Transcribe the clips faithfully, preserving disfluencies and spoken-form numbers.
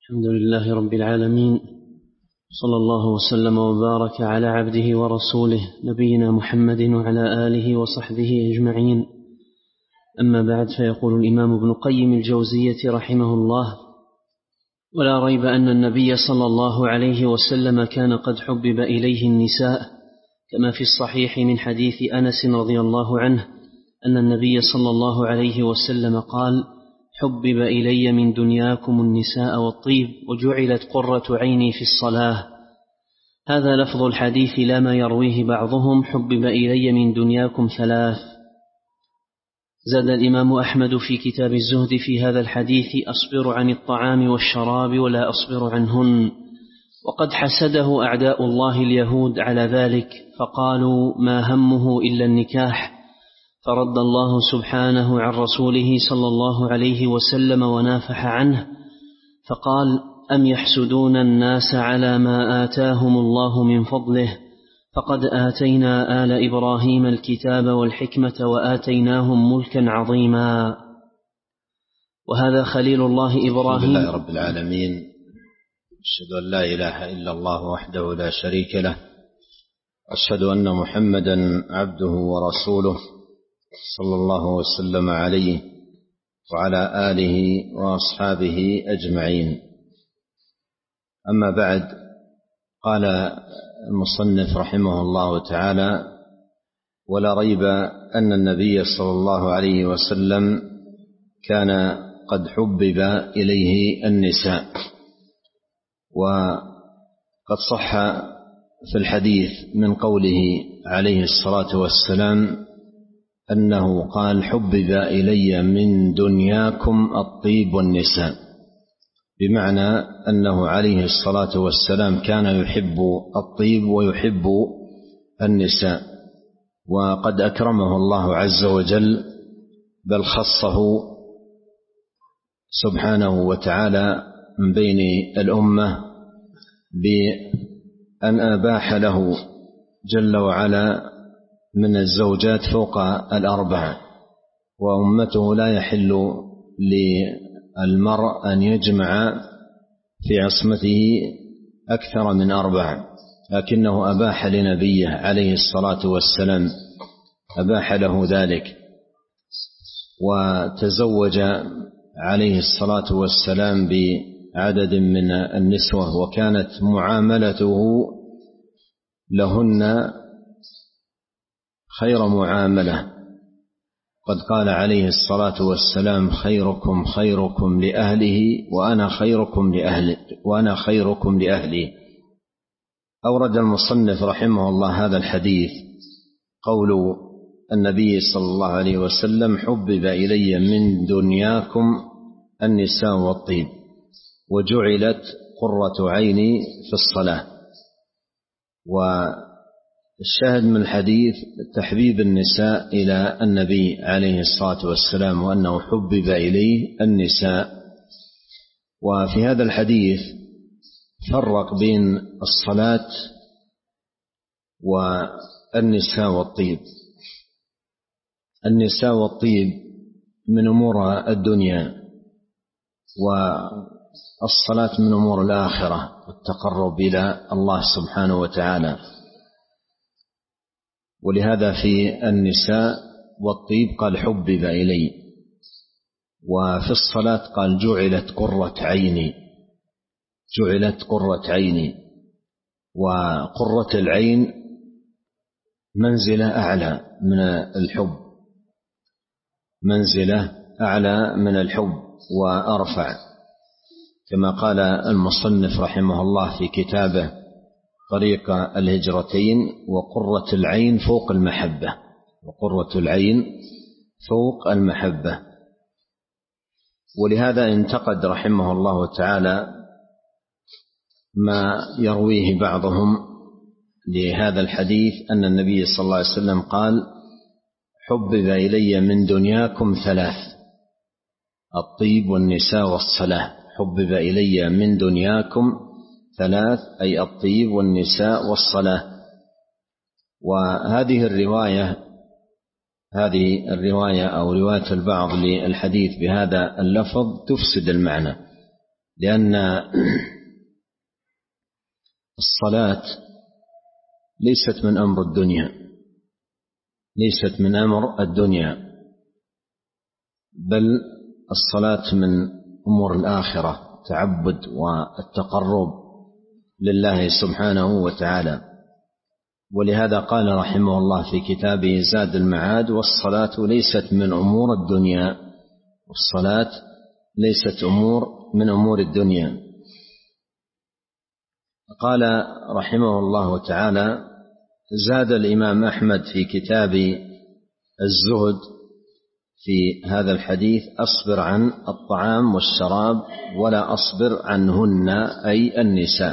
الحمد لله رب العالمين، صلى الله وسلم وبارك على عبده ورسوله نبينا محمد وعلى آله وصحبه أجمعين. أما بعد، فيقول الإمام ابن قيم الجوزية رحمه الله: ولا ريب أن النبي صلى الله عليه وسلم كان قد حبب إليه النساء، كما في الصحيح من حديث أنس رضي الله عنه أن النبي صلى الله عليه وسلم قال: حبب إلي من دنياكم النساء والطيب وجعلت قرة عيني في الصلاة. هذا لفظ الحديث، لا ما يرويه بعضهم: حبب إلي من دنياكم ثلاث. زاد الإمام أحمد في كتاب الزهد في هذا الحديث: أصبر عن الطعام والشراب ولا أصبر عنهن. وقد حسده أعداء الله اليهود على ذلك، فقالوا ما همه إلا النكاح، فرد الله سبحانه عن رسوله صلى الله عليه وسلم ونافح عنه، فقال: أم يحسدون الناس على ما آتاهم الله من فضله، فقد آتينا آل إبراهيم الكتاب والحكمة وآتيناهم ملكا عظيما. وهذا خليل الله إبراهيم. الحمد لله رب العالمين، أشهد أن لا إله إلا الله وحده لا شريك له، أشهد أن محمدا عبده ورسوله صلى الله وسلم عليه وعلى آله وأصحابه أجمعين. أما بعد، قال المصنف رحمه الله تعالى: ولا ريب أن النبي صلى الله عليه وسلم كان قد حبب إليه النساء. وقد صح في الحديث من قوله عليه الصلاة والسلام أنه قال: حبب إلي من دنياكم الطيب والنساء، بمعنى أنه عليه الصلاة والسلام كان يحب الطيب ويحب النساء، وقد أكرمه الله عز وجل، بل خصه سبحانه وتعالى من بين الأمة بأن أباح له جل وعلا من الزوجات فوق الأربعة، وأمته لا يحل للمرء أن يجمع في عصمته أكثر من أربعة، لكنه أباح لنبيه عليه الصلاة والسلام، أباح له ذلك، وتزوج عليه الصلاة والسلام بعدد من النسوة، وكانت معاملته لهن خير معاملة. قد قال عليه الصلاة والسلام: خيركم خيركم لأهله وأنا خيركم لأهلي وأنا خيركم لأهلي. أورد المصنف رحمه الله هذا الحديث قول النبي صلى الله عليه وسلم: حبب إلي من دنياكم النساء والطيب وجعلت قرة عيني في الصلاة. والشاهد من الحديث تحبيب النساء إلى النبي عليه الصلاة والسلام، وأنه حبب إليه النساء. وفي هذا الحديث فرق بين الصلاة والنساء والطيب. النساء والطيب من أمور الدنيا، والصلاة من أمور الآخرة والتقرب إلى الله سبحانه وتعالى. ولهذا في النساء والطيب قال: حبب إلي. وفي الصلاة قال: جعلت قرة عيني، جعلت قرة عيني. وقرة العين منزلة أعلى من الحب، منزلة أعلى من الحب وأرفع، كما قال المصنف رحمه الله في كتابه طريق الهجرتين: وقرة العين فوق المحبة، وقرة العين فوق المحبة. ولهذا انتقد رحمه الله تعالى ما يرويه بعضهم لهذا الحديث أن النبي صلى الله عليه وسلم قال: حبب إلي من دنياكم ثلاث: الطيب والنساء والصلاة. حبب إلي من دنياكم ثلاث، أي الطيب والنساء والصلاة. وهذه الرواية هذه الرواية أو رواية البعض للحديث بهذا اللفظ تفسد المعنى، لأن الصلاة ليست من أمر الدنيا ليست من أمر الدنيا بل الصلاة من أمور الآخرة، تعبد والتقرب لله سبحانه وتعالى. ولهذا قال رحمه الله في كتابه زاد المعاد: والصلاة ليست من أمور الدنيا والصلاة ليست أمور من أمور الدنيا. قال رحمه الله تعالى: زاد الإمام أحمد في كتاب الزهد في هذا الحديث: أصبر عن الطعام والشراب ولا أصبر عنهن، أي النساء.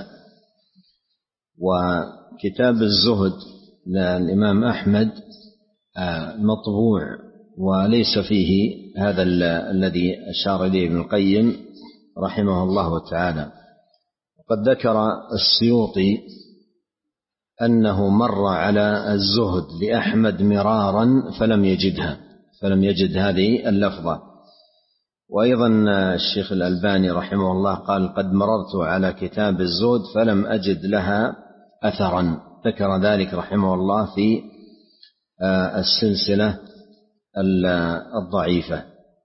وكتاب الزهد للإمام أحمد مطبوع وليس فيه هذا الذي أشار إليه ابن القيم رحمه الله تعالى. وقد ذكر السيوطي أنه مر على الزهد لأحمد مرارا فلم يجدها فلم يجد هذه اللفظة. وأيضا الشيخ الألباني رحمه الله قال: قد مررت على كتاب الزهد فلم أجد لها أثرا. ذكر ذلك رحمه الله في السلسلة الضعيفة.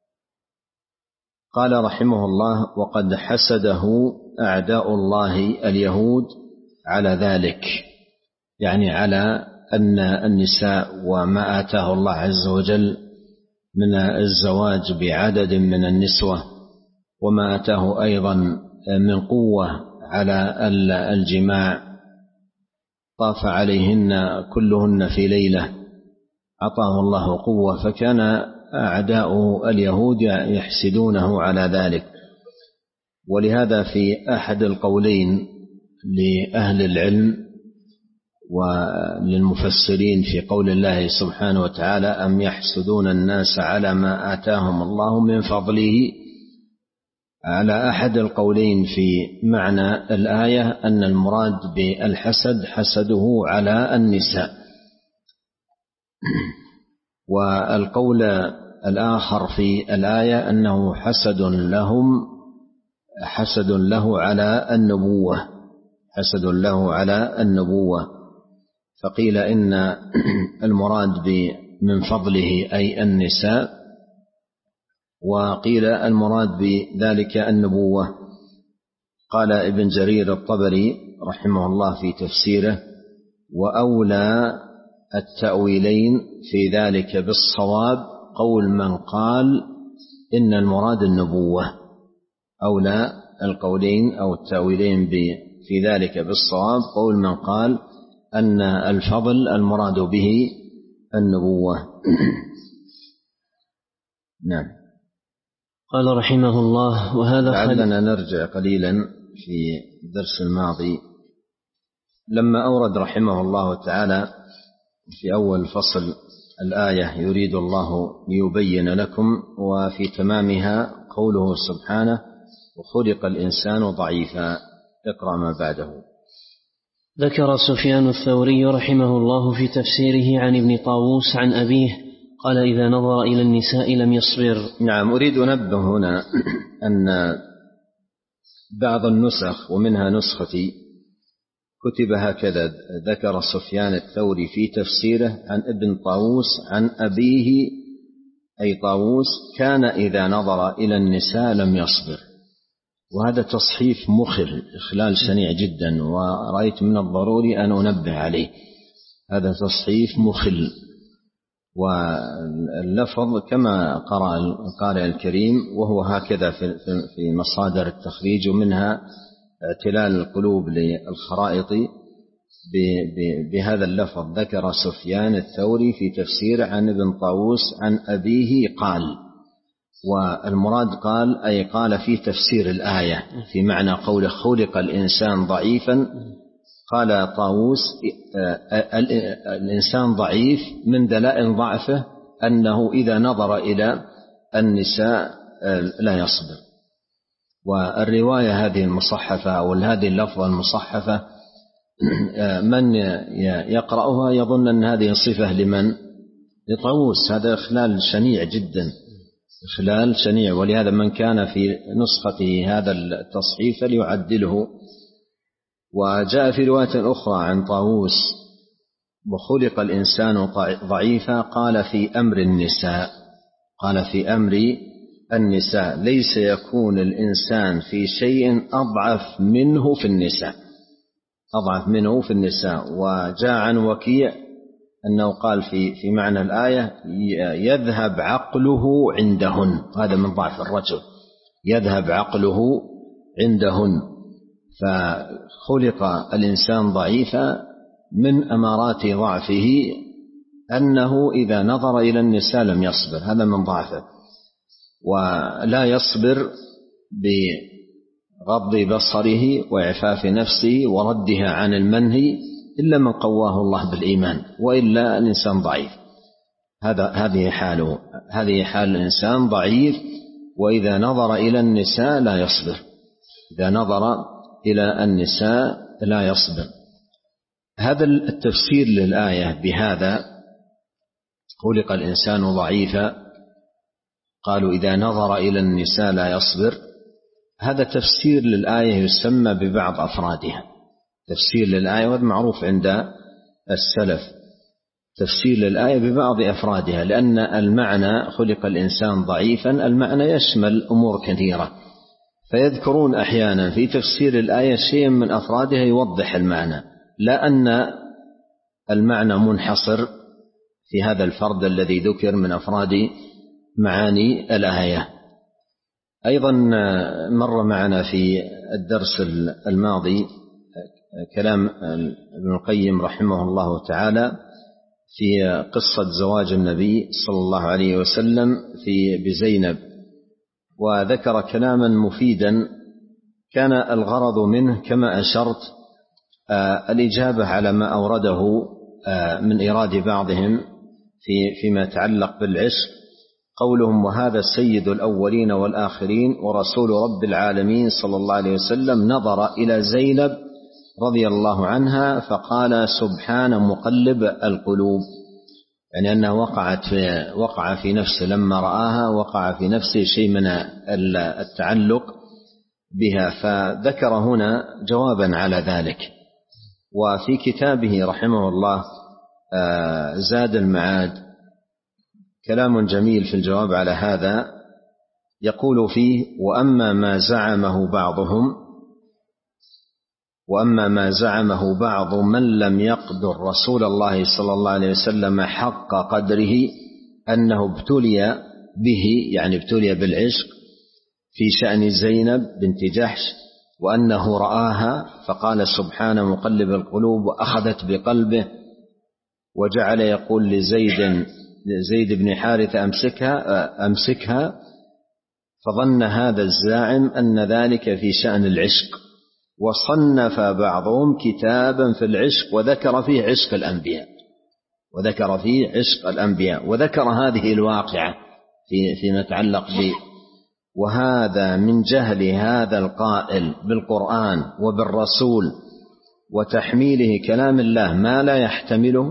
قال رحمه الله: وقد حسده أعداء الله اليهود على ذلك، يعني على أن النساء وما آتاه الله عز وجل من الزواج بعدد من النسوة، وما آتاه أيضا من قوة على الجماع، طاف عليهن كلهن في ليلة، أعطاه الله قوة، فكان أعداؤه اليهود يحسدونه على ذلك. ولهذا في أحد القولين لأهل العلم وللمفسرين في قول الله سبحانه وتعالى: أم يحسدون الناس على ما آتاهم الله من فضله، على أحد القولين في معنى الآية أن المراد بالحسد حسده على النساء. والقول الآخر في الآية أنه حسد لهم حسد له على النبوة حسد له على النبوة فقيل إن المراد من فضله أي النساء، وقيل المراد بذلك النبوة. قال ابن جرير الطبري رحمه الله في تفسيره: وأولى التأويلين في ذلك بالصواب قول من قال إن المراد النبوة. أولى القولين أو التأويلين في ذلك بالصواب قول من قال أن الفضل المراد به النبوة. نعم. قال رحمه الله: وهذا لعلنا نرجع قليلا في الدرس الماضي لما أورد رحمه الله تعالى في أول فصل الآية: يريد الله ليبين لكم، وفي تمامها قوله سبحانه: وخلق الإنسان ضعيفا. اقرأ ما بعده. ذكر سفيان الثوري رحمه الله في تفسيره عن ابن طاووس عن أبيه قال: إذا نظر إلى النساء لم يصبر. نعم. أريد أنبه هنا أن بعض النسخ ومنها نسختي كتب هكذا: ذكر سفيان الثوري في تفسيره عن ابن طاووس عن أبيه، أي طاووس كان إذا نظر إلى النساء لم يصبر. وهذا تصحيف مخل، إخلال شنيع جدا، ورأيت من الضروري أن أنبه عليه. هذا تصحيف مخل، واللفظ كما قرأ القارئ الكريم، وهو هكذا في مصادر التخريج، ومنها اعتلال القلوب للخرائط بهذا اللفظ: ذكر سفيان الثوري في تفسير عن ابن طاووس عن أبيه قال. والمراد قال أي قال في تفسير الآية، في معنى قوله خلق الإنسان ضعيفا. قال طاووس: الإنسان ضعيف، من دلائل ضعفه أنه إذا نظر إلى النساء لا يصبر. والرواية هذه المصحفة أو هذه اللفظة المصحفة من يقرأها يظن أن هذه صفة لمن؟ لطاووس. هذا إخلال شنيع جدا، إخلال شنيع، ولهذا من كان في نسخته هذا التصحيف فليعدله. وجاء في رواية أخرى عن طاووس: وخلق الإنسان ضعيفا، قال في أمر النساء، قال في أمر النساء، ليس يكون الإنسان في شيء أضعف منه في النساء، أضعف منه في النساء. وجاء عن وكيع أنه قال في في معنى الآية: يذهب عقله عندهن، هذا من ضعف الرجل، يذهب عقله عندهن. فخلق الإنسان ضعيفا، من أمارات ضعفه أنه إذا نظر إلى النساء لم يصبر، هذا من ضعفه. ولا يصبر بغض بصره وإعفاف نفسه وردها عن المنهي إلا من قواه الله بالإيمان، وإلا الإنسان ضعيف. هذا هذه حاله، هذه حال الإنسان ضعيف. وإذا نظر إلى النساء لا يصبر، إذا نظر إلى النساء لا يصبر. هذا التفسير للآية بهذا: خلق الإنسان ضعيفا، قالوا إذا نظر إلى النساء لا يصبر، هذا تفسير للآية يسمى ببعض أفرادها. تفسير للآية، وهذا معروف عند السلف، تفسير للآية ببعض أفرادها، لأن المعنى خلق الإنسان ضعيفا المعنى يشمل أمور كثيرة، فيذكرون أحيانا في تفسير الآية شيء من أفرادها يوضح المعنى، لا أن المعنى منحصر في هذا الفرد الذي ذكر من أفراد معاني الآية. أيضا مر معنا في الدرس الماضي كلام ابن القيم رحمه الله تعالى في قصة زواج النبي صلى الله عليه وسلم في بزينب، وذكر كلاما مفيدا كان الغرض منه كما أشرت الإجابة على ما أورده من إيراد بعضهم في فيما يتعلق بالعشق. قولهم: وهذا سيد الأولين والآخرين ورسول رب العالمين صلى الله عليه وسلم نظر إلى زينب رضي الله عنها فقال: سبحان مقلب القلوب، يعني أنه وقعت في وقع في نفسه لما رآها، وقع في نفسه شيء من التعلق بها. فذكر هنا جوابا على ذلك. وفي كتابه رحمه الله زاد المعاد كلام جميل في الجواب على هذا، يقول فيه: وأما ما زعمه بعضهم وأما ما زعمه بعض من لم يقدر رسول الله صلى الله عليه وسلم حق قدره أنه ابتلي به، يعني ابتلي بالعشق في شأن زينب بنت جحش، وأنه رآها فقال: سبحان مقلب القلوب، وأخذت بقلبه، وجعل يقول لزيد زيد بن حارثة أمسكها أمسكها فظن هذا الزاعم أن ذلك في شأن العشق، وصنف بعضهم كتابا في العشق وذكر فيه عشق الأنبياء وذكر فيه عشق الأنبياء وذكر هذه الواقعة في فيما يتعلق به. وهذا من جهل هذا القائل بالقرآن وبالرسول وتحميله كلام الله ما لا يحتمله،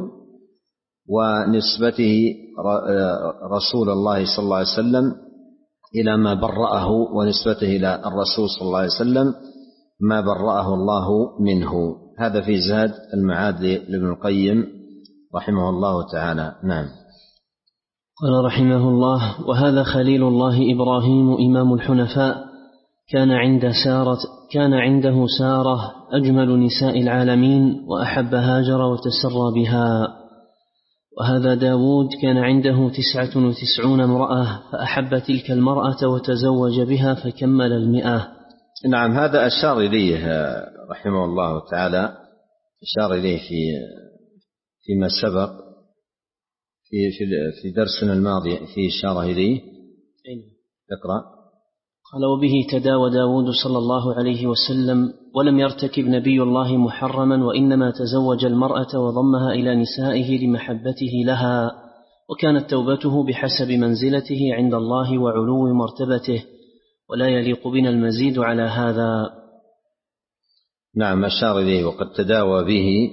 ونسبته رسول الله صلى الله عليه وسلم إلى ما برأه، ونسبته إلى الرسول صلى الله عليه وسلم ما برأه الله منه. هذا في زاد المعاد لابن القيم رحمه الله تعالى. نعم. قال رحمه الله: وهذا خليل الله إبراهيم إمام الحنفاء، كان عند سارة كان عنده سارة أجمل نساء العالمين، وأحب هاجر وتسرى بها. وهذا داود كان عنده تسعة وتسعون امرأة، فأحب تلك المرأة وتزوج بها فكمل المئة. نعم، هذا أشار إليه رحمه الله تعالى، أشار إليه في فيما سبق في في في درسنا الماضي، في إشارة إليه. اقرأ. قال: وبه تداوى داود صلى الله عليه وسلم، ولم يرتكب نبي الله محرما، وإنما تزوج المرأة وضمها إلى نسائه لمحبته لها، وكانت توبته بحسب منزلته عند الله وعلو مرتبته، ولا يليق بنا المزيد على هذا. نعم، أشار إليه. وقد تداوى به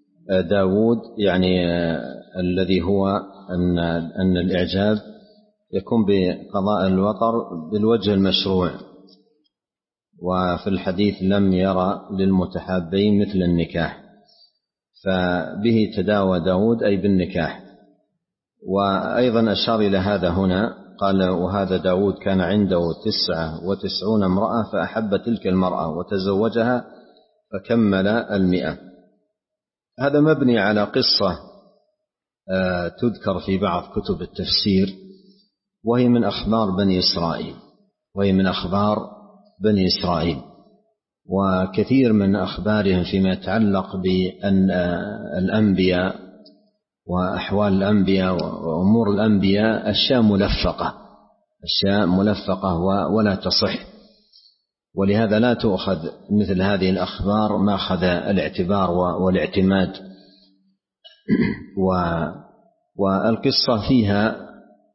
داود، يعني الذي هو أن, أن الإعجاب يكون بقضاء الوطر بالوجه المشروع، وفي الحديث لم يرى للمتحابين مثل النكاح، فبه تداوى داود أي بالنكاح. وأيضا أشار إلى هذا هنا، قال وهذا داود كان عنده تسعة وتسعون امرأة فأحب تلك المرأة وتزوجها فكمل المئة. هذا مبني على قصة تذكر في بعض كتب التفسير، وهي من أخبار بني إسرائيل وهي من أخبار بني إسرائيل وكثير من أخبارهم فيما يتعلق بأن الأنبياء وأحوال الأنبياء وأمور الأنبياء أشياء ملفقة أشياء ملفقة ولا تصح، ولهذا لا تؤخذ مثل هذه الأخبار ماخذ الاعتبار والاعتماد. والقصة فيها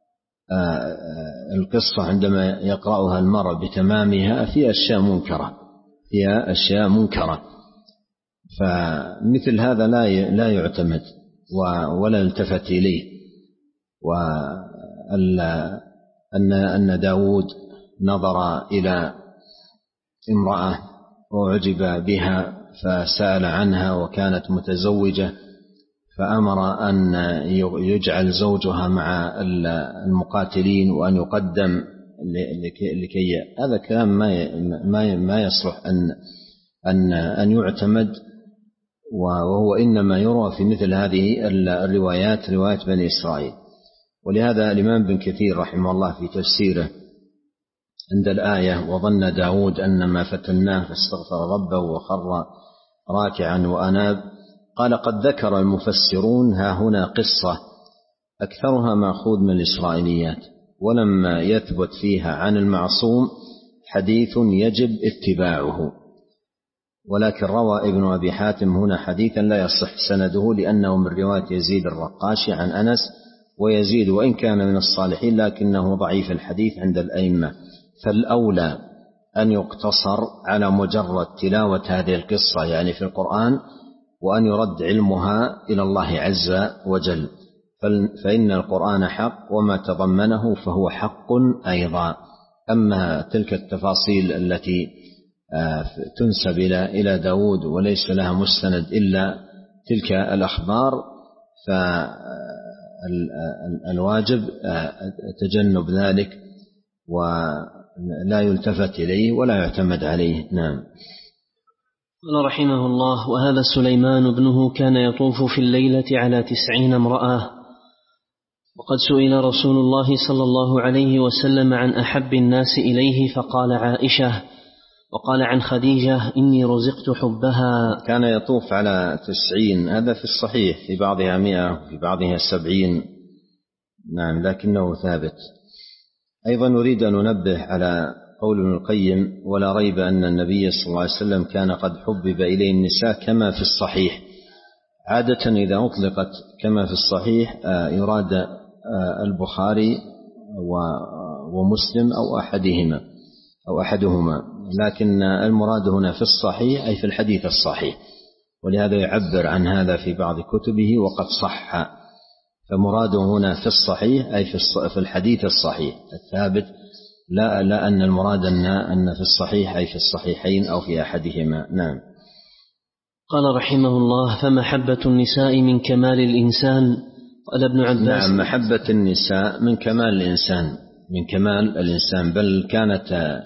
القصة عندما يقرأها المرء بتمامها في أشياء منكرة فيها أشياء منكرة فمثل هذا لا لا يعتمد ولا التفت إليه. وأن أن داود نظر إلى امرأة وعجب بها فسأل عنها وكانت متزوجة، فأمر أن يجعل زوجها مع المقاتلين وأن يقدم لكي هذا كلام ما ما يصلح أن أن أن يعتمد، وهو إنما يروى في مثل هذه الروايات روايات بني إسرائيل. ولهذا الإمام ابن كثير رحمه الله في تفسيره عند الآية وظن داود أن ما فتناه فاستغفر ربه وخر راكعا وأناب، قال قد ذكر المفسرون ها هنا قصة أكثرها مأخوذ من الإسرائيليات، ولما يثبت فيها عن المعصوم حديث يجب اتباعه. ولكن روى ابن أبي حاتم هنا حديثا لا يصح سنده لأنه من رواية يزيد الرقاشي عن أنس، ويزيد وإن كان من الصالحين لكنه ضعيف الحديث عند الأئمة، فالأولى أن يقتصر على مجرد تلاوة هذه القصة يعني في القرآن، وأن يرد علمها إلى الله عز وجل، فإن القرآن حق وما تضمنه فهو حق أيضا. أما تلك التفاصيل التي تنسب إلى داود وليس لها مستند إلا تلك الأخبار فالواجب تجنب ذلك ولا يلتفت إليه ولا يعتمد عليه. نعم. قال رحمه الله: وهذا سليمان ابنه كان يطوف في الليلة على تسعين امرأة، وقد سئل رسول الله صلى الله عليه وسلم عن أحب الناس إليه فقال عائشة، وقال عن خديجة إني رزقت حبها. كان يطوف على تسعين، هذا في الصحيح، في بعضها مئة في بعضها سبعين، نعم، لكنه ثابت. أيضا نريد أن ننبه على قول ابن القيم: ولا ريب أن النبي صلى الله عليه وسلم كان قد حبب إليه النساء كما في الصحيح. عادة إذا أطلقت كما في الصحيح يراد البخاري ومسلم أو أحدهما أو أحدهما، لكن المراد هنا في الصحيح أي في الحديث الصحيح، ولهذا يعبر عن هذا في بعض كتبه وقد صح، فمراده هنا في الصحيح أي في الحديث الصحيح الثابت، لا لا أن المراد أن في الصحيح أي في الصحيحين أو في أحدهما. نعم. قال رحمه الله: فمحبة النساء من كمال الإنسان. قال ابن عباس: نعم، محبة النساء من كمال الإنسان من كمال الإنسان بل كانت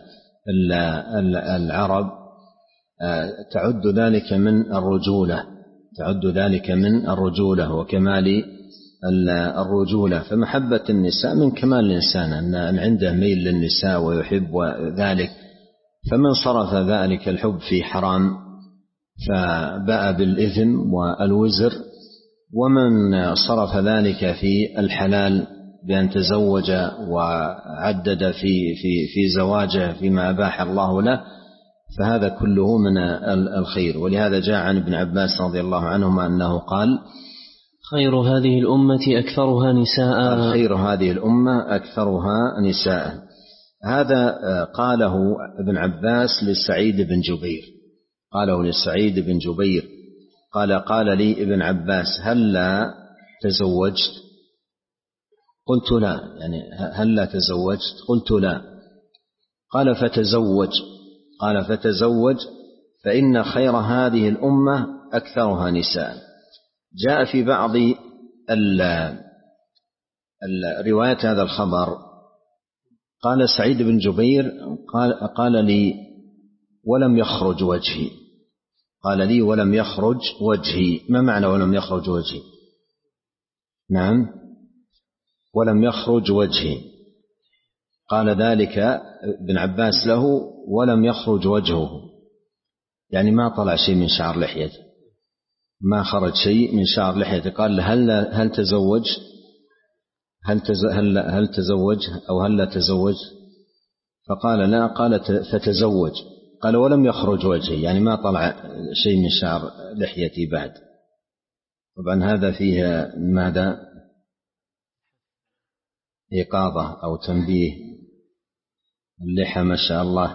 العرب تعد ذلك من الرجولة تعد ذلك من الرجولة وكمال الرجولة. فمحبة النساء من كمال الإنسان أن عنده ميل للنساء ويحب ذلك، فمن صرف ذلك الحب في حرام فباء بالإثم والوزر، ومن صرف ذلك في الحلال بأن تزوج وعدد في في في زواجه فيما أباح الله له، فهذا كله من الخير. ولهذا جاء عن ابن عباس رضي الله عنهما أنه قال: خير هذه الأمة أكثرها نساء. خير هذه الأمة أكثرها نساء. هذا قاله ابن عباس لسعيد بن جبير قاله لسعيد بن جبير قال: قال لي ابن عباس: هل لا تزوجت؟ قلت لا، يعني هل لا تزوجت؟ قلت لا. قال فتزوج قال فتزوج فإن خير هذه الأمة أكثرها نساء. جاء في بعض الروايات هذا الخبر قال سعيد بن جبير قال, قال لي ولم يخرج وجهي قال لي ولم يخرج وجهي. ما معنى ولم يخرج وجهي؟ نعم، ولم يخرج وجهي. قال ذلك ابن عباس له ولم يخرج وجهه، يعني ما طلع شيء من شعر لحيته، ما خرج شيء من شعر لحيته. قال هل هل تزوج هل هل هل تزوج أو هل لا تزوج؟ فقال لا. قال فتزوج. قال ولم يخرج وجهي، يعني ما طلع شيء من شعر لحيتي بعد. طبعا هذا فيه ماذا؟ إيقاظة أو تنبيه. اللحى ما شاء الله،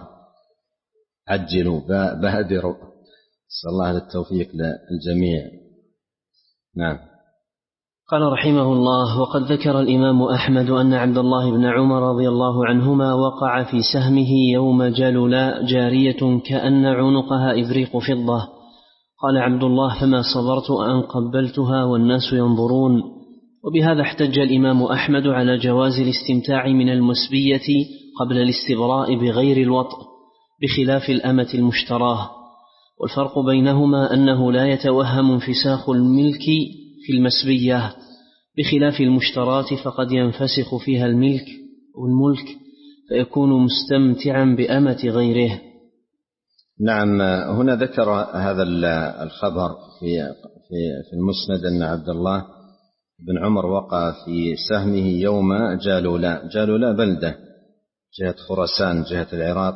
عجلوا بادروا، نسأل الله التوفيق للجميع. نعم. قال رحمه الله: وقد ذكر الإمام أحمد أن عبد الله بن عمر رضي الله عنهما وقع في سهمه يوم جلولاء جارية كأن عنقها إبريق فضة. قال عبد الله: فما صبرت أن قبلتها والناس ينظرون. وبهذا احتج الإمام أحمد على جواز الاستمتاع من المسبية قبل الاستبراء بغير الوطء بخلاف الأمة المشتراه، والفرق بينهما أنه لا يتوهم انفساخ الملك في المسبية بخلاف المشترات، فقد ينفسخ فيها الملك والملك فيكون مستمتعا بأمة غيره. نعم. هنا ذكر هذا الخبر في في المسند أن عبد الله بن عمر وقع في سهمه يوم جالولاء. جالولاء بلدة جهة خراسان جهة العراق.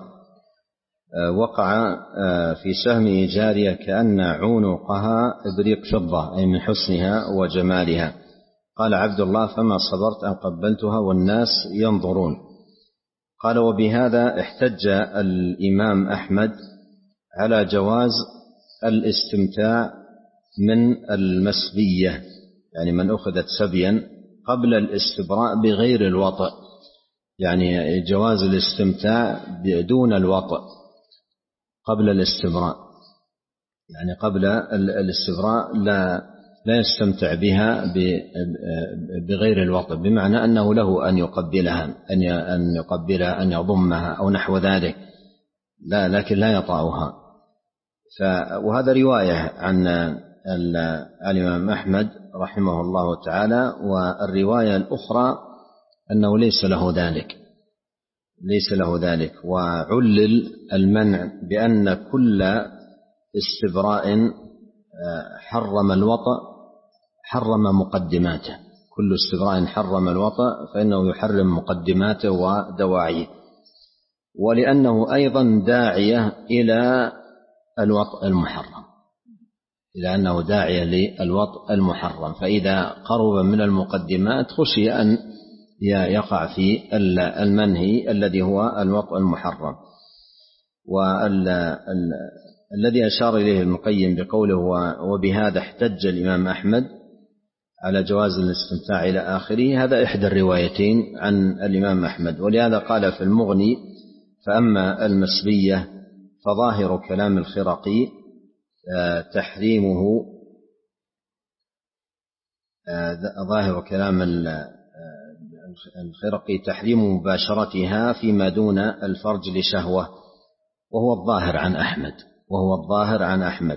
وقع في سهمه جارية كأن عنقها إبريق فضة، أي من حسنها وجمالها. قال عبد الله: فما صبرت أن قبلتها والناس ينظرون. قال: وبهذا احتج الإمام أحمد على جواز الاستمتاع من المسبية، يعني من أخذت سبيا قبل الاستبراء بغير الوطء، يعني جواز الاستمتاع دون الوطء قبل الاستبراء، يعني قبل الاستبراء لا لا يستمتع بها بغير الوطء، بمعنى أنه له أن يقبلها أن يقبلها أن يضمها أو نحو ذلك، لا لكن لا يطأها. وهذا رواية عن الإمام أحمد رحمه الله تعالى. والرواية الأخرى أنه ليس له ذلك ليس له ذلك وعلل المنع بأن كل استبراء حرم الوطأ حرم مقدماته، كل استبراء حرم الوطأ فإنه يحرم مقدماته ودواعيه، ولأنه أيضا داعية إلى الوطأ المحرم، إلى أنه داعية للوطأ المحرم، فإذا قرب من المقدمات خشي أن يقع في المنهي الذي هو الوطأ المحرم. والذي أشار إليه ابن القيم بقوله: وبهذا احتج الإمام أحمد على جواز الاستمتاع إلى آخره، هذا إحدى الروايتين عن الإمام أحمد. ولهذا قال في المغني: فأما المسبية فظاهر كلام الخرقي تحريمه ظاهر كلام الخرقي تحريم مباشرتها فيما دون الفرج لشهوة، وهو الظاهر عن أحمد وهو الظاهر عن أحمد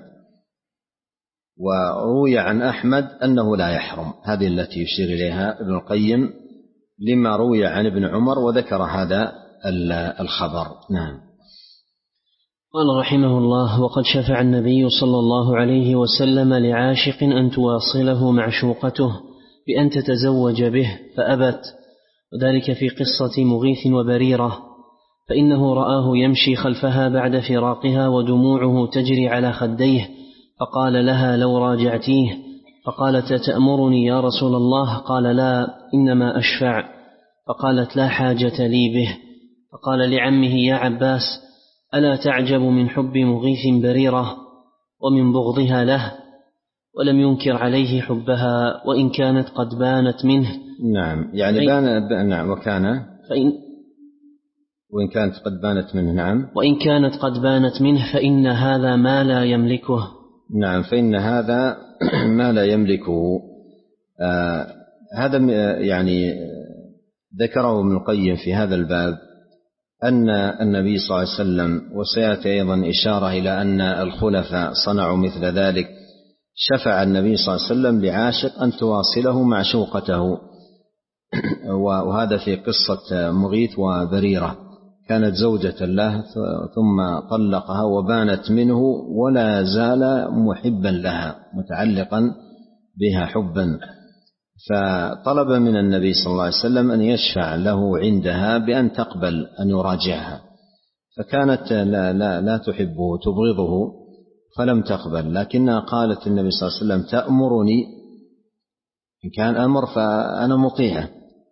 وروي عن أحمد أنه لا يحرم. هذه التي يشير إليها ابن القيم لما روي عن ابن عمر، وذكر هذا الخبر. نعم. قال رحمه الله: وقد شفع النبي صلى الله عليه وسلم لعاشق أن تواصله معشوقته بأن تتزوج به فأبت، وذلك في قصة مغيث وبريرة، فإنه رآه يمشي خلفها بعد فراقها ودموعه تجري على خديه، فقال لها: لو راجعتيه. فقالت: تأمرني يا رسول الله؟ قال: لا، إنما أشفع. فقالت: لا حاجة لي به. فقال لعمه: يا عباس، ألا تعجب من حب مغيث بريرة ومن بغضها له؟ ولم ينكر عليه حبها وإن كانت قد بانت منه. نعم يعني بان نعم وكان فإن وإن كانت قد بانت منه. نعم وإن كانت قد بانت منه فإن هذا ما لا يملكه. نعم فإن هذا ما لا يملكه. آه هذا يعني ذكره ابن القيم في هذا الباب أن النبي صلى الله عليه وسلم، وسيأتي أيضا إشارة إلى أن الخلفاء صنعوا مثل ذلك، شفع النبي صلى الله عليه وسلم لعاشق أن تواصله معشوقته، وهذا في قصة مغيث وبريرة، كانت زوجة له ثم طلقها وبانت منه ولا زال محبا لها متعلقا بها حبا، فطلب من النبي صلى الله عليه وسلم أن يشفع له عندها بأن تقبل أن يراجعها، فكانت لا, لا, لا تحبه تبغضه فلم تقبل، لكنها قالت النبي صلى الله عليه وسلم تأمرني، إن كان أمر فأنا مطيعة،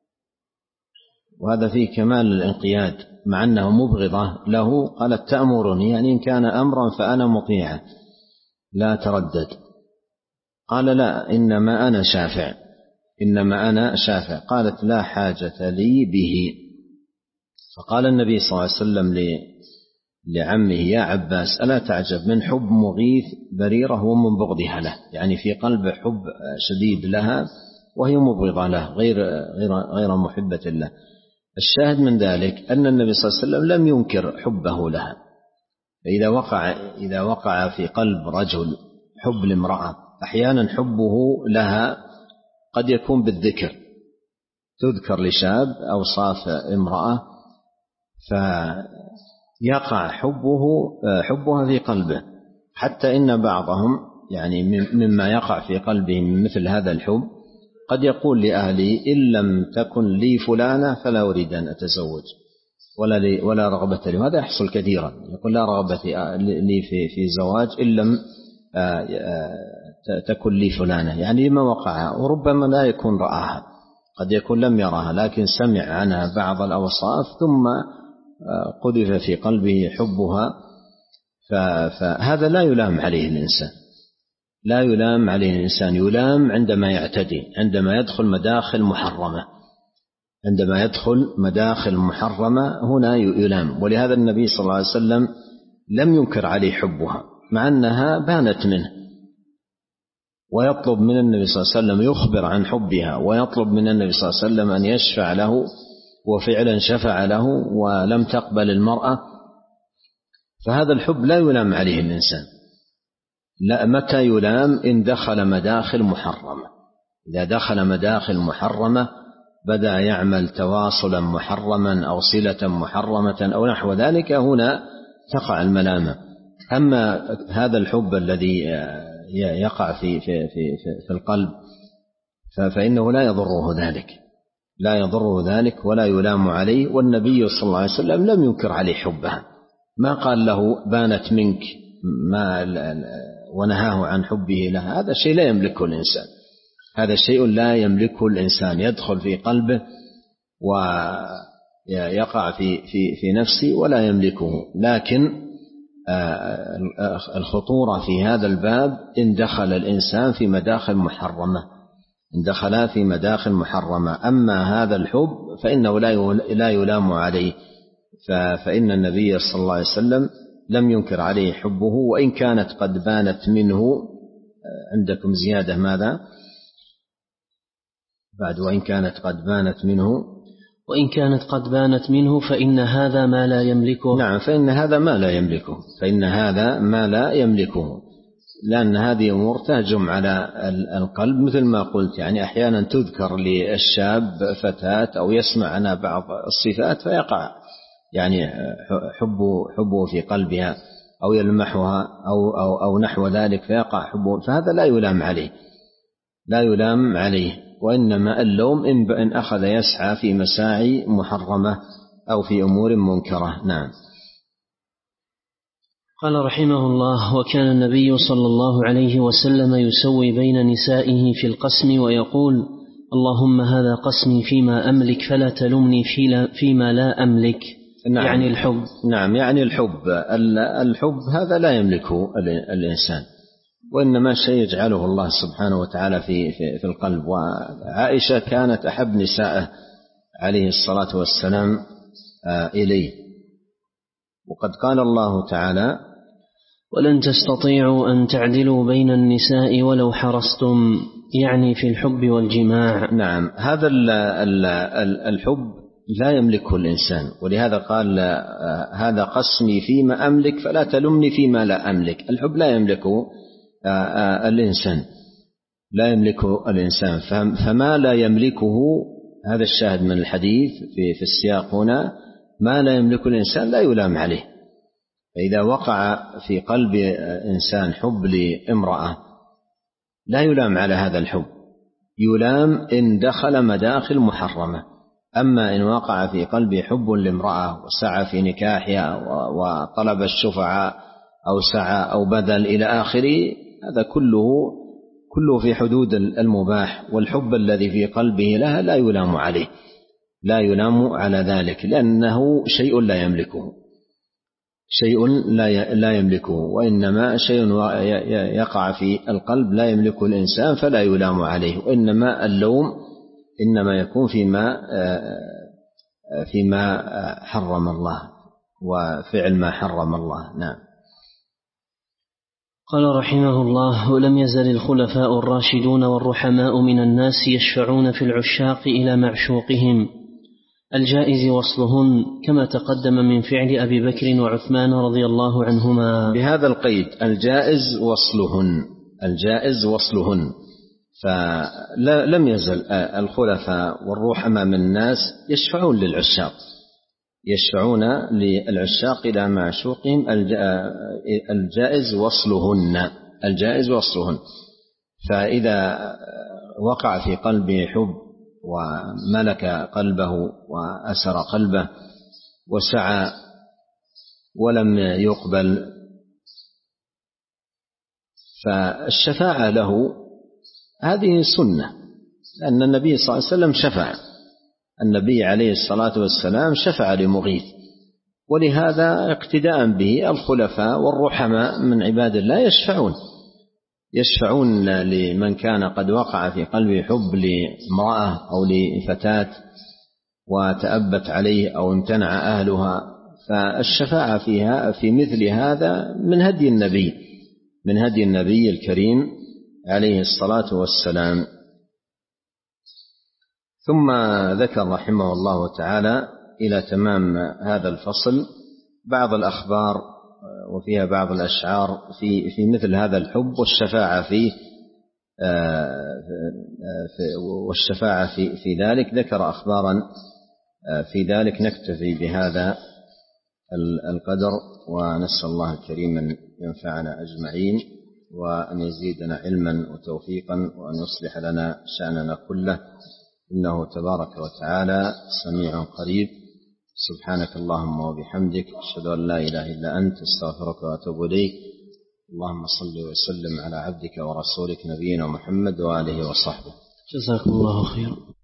وهذا فيه كمال الانقياد، مع أنه مبغضة له قالت تأمرني، يعني إن كان أمرا فأنا مطيعة لا تردد. قال لا، إنما أنا شافع، إنما أنا شافع. قالت لا حاجة لي به. فقال النبي صلى الله عليه وسلم لعمه يا عباس ألا تعجب من حب مغيث بريرة ومن بغضها له، يعني في قلبه حب شديد لها وهي مبغضة له غير, غير, غير محبة له. الشاهد من ذلك أن النبي صلى الله عليه وسلم لم ينكر حبه لها. إذا وقع, إذا وقع في قلب رجل حب لامرأة، أحيانا حبه لها قد يكون بالذكر، تذكر لشاب أوصاف امرأة فيقع حبه حبها في قلبه، حتى إن بعضهم يعني مما يقع في قلبهم مثل هذا الحب قد يقول لأهلي إن لم تكن لي فلانة فلا أريد أن أتزوج ولا لي ولا رغبة لي. وهذا يحصل كثيرا، يقول لا رغبة لي في في زواج إن لم تكن لي فلانة، يعني لما وقع، وربما لا يكون رآها، قد يكون لم يراها لكن سمع عنها بعض الأوصاف ثم قذف في قلبه حبها، فهذا لا يلام عليه الإنسان، لا يلام عليه الإنسان، يلام عندما يعتدي، عندما يدخل مداخل محرمة، عندما يدخل مداخل محرمة هنا يلام. ولهذا النبي صلى الله عليه وسلم لم ينكر عليه حبها مع أنها بانت منه، ويطلب من النبي صلى الله عليه وسلم يخبر عن حبها، ويطلب من النبي صلى الله عليه وسلم أن يشفع له، وفعلا شفع له ولم تقبل المرأة. فهذا الحب لا يلام عليه الإنسان، لا. متى يلام؟ إن دخل مداخل محرمة، إذا دخل مداخل محرمة بدأ يعمل تواصلا محرما أو صلة محرمة أو نحو ذلك، هنا تقع الملامة. أما هذا الحب الذي يقع في, في, في, في القلب فإنه لا يضره ذلك، لا يضره ذلك ولا يلام عليه. والنبي صلى الله عليه وسلم لم ينكر عليه حبها، ما قال له بانت منك ما ونهاه عن حبه لها، هذا شيء لا يملكه الإنسان، هذا شيء لا يملكه الإنسان، يدخل في قلبه ويقع في, في, في نفسه ولا يملكه. لكن الخطورة في هذا الباب إن دخل الإنسان في مداخل محرمة، إن دخل في مداخل محرمة. أما هذا الحب فإنه لا يلام عليه، فإن النبي صلى الله عليه وسلم لم ينكر عليه حبه وإن كانت قد بانت منه. عندكم زيادة ماذا بعد؟ وإن كانت قد بانت منه، وإن كانت قد بانت منه فإن هذا ما لا يملكه. نعم، فإن هذا ما لا يملكه، فإن هذا ما لا يملكه، لأن هذه أمور تهجم على القلب مثل ما قلت. يعني أحيانا تذكر للشاب فتاة أو يسمع عنها بعض الصفات فيقع يعني حبه, حبه في قلبها أو يلمحها أو, أو, أو نحو ذلك فيقع حبه، فهذا لا يلام عليه، لا يلام عليه، وإنما اللوم إن أخذ يسعى في مساعي محرمة أو في أمور منكرة. نعم. قال رحمه الله: وكان النبي صلى الله عليه وسلم يسوي بين نسائه في القسم ويقول: اللهم هذا قسمي فيما أملك فلا تلمني فيما لا أملك. نعم. يعني الحب. نعم، يعني الحب الحب هذا لا يملكه الإنسان، وإنما شيء يجعله الله سبحانه وتعالى في, في, في القلب. وعائشة كانت أحب نسائه عليه الصلاة والسلام إليه. وقد قال الله تعالى: ولن تستطيعوا أن تعدلوا بين النساء ولو حرصتم، يعني في الحب والجماع. نعم، هذا الحب لا يملكه الإنسان، ولهذا قال: هذا قسمي فيما أملك فلا تلمني فيما لا أملك. الحب لا يملكه الإنسان، لا يملكه الإنسان. فما لا يملكه، هذا الشاهد من الحديث في, في السياق هنا، ما لا يملكه الإنسان لا يلام عليه. فإذا وقع في قلب إنسان حب لامرأة لا يلام على هذا الحب، يلام إن دخل مداخل محرمة. أما إن وقع في قلبه حب لامرأة وسعى في نكاحها وطلب الشفعاء أو سعى أو بذل إلى آخره، هذا كله كله في حدود المباح. والحب الذي في قلبه لها لا يلام عليه، لا يلام على ذلك، لأنه شيء لا يملكه، شيء لا يملكه، وإنما شيء يقع في القلب لا يملكه الإنسان فلا يلام عليه. وإنما اللوم إنما يكون فيما فيما حرم الله وفعل ما حرم الله. نعم. قال رحمه الله: ولم يزل الخلفاء الراشدون والرحماء من الناس يشفعون في العشاق إلى معشوقهم الجائز وصلهن، كما تقدم من فعل أبي بكر وعثمان رضي الله عنهما. بهذا القيد: الجائز وصلهن، الجائز وصلهن. فلم يزل الخلفاء والرحماء من الناس يشفعون للعشاق، يشفعون للعشاق إلى معشوقهم الجائز وصلهن، الجائز وصلهن. فإذا وقع في قلبه حب وملك قلبه وأسر قلبه وسعى ولم يقبل، فالشفاعة له هذه سنة، لأن النبي صلى الله عليه وسلم شفع، النبي عليه الصلاة والسلام شفع لمغيث، ولهذا اقتداء به الخلفاء والرحماء من عباد الله يشفعون، يشفعون لمن كان قد وقع في قلبه حب لامرأة أو لفتاة وتأبت عليه أو امتنع أهلها. فالشفاعة فيها في مثل هذا من هدي النبي، من هدي النبي الكريم عليه الصلاة والسلام. ثم ذكر رحمه الله تعالى إلى تمام هذا الفصل بعض الأخبار وفيها بعض الأشعار في في مثل هذا الحب والشفاعة فيه، والشفاعة في في ذلك. ذكر أخبارا في ذلك. نكتفي بهذا القدر، ونسأل الله الكريم أن ينفعنا أجمعين، وأن يزيدنا علما وتوفيقا، وأن يصلح لنا شأننا كله، إنه تبارك وتعالى سميع قريب. سبحانك اللهم وبحمدك، أشهد أن لا إله إلا أنت، استغفرك وأتوب إليك. اللهم صل وسلم على عبدك ورسولك نبينا محمد وآله وصحبه. جزاكم الله خيرا.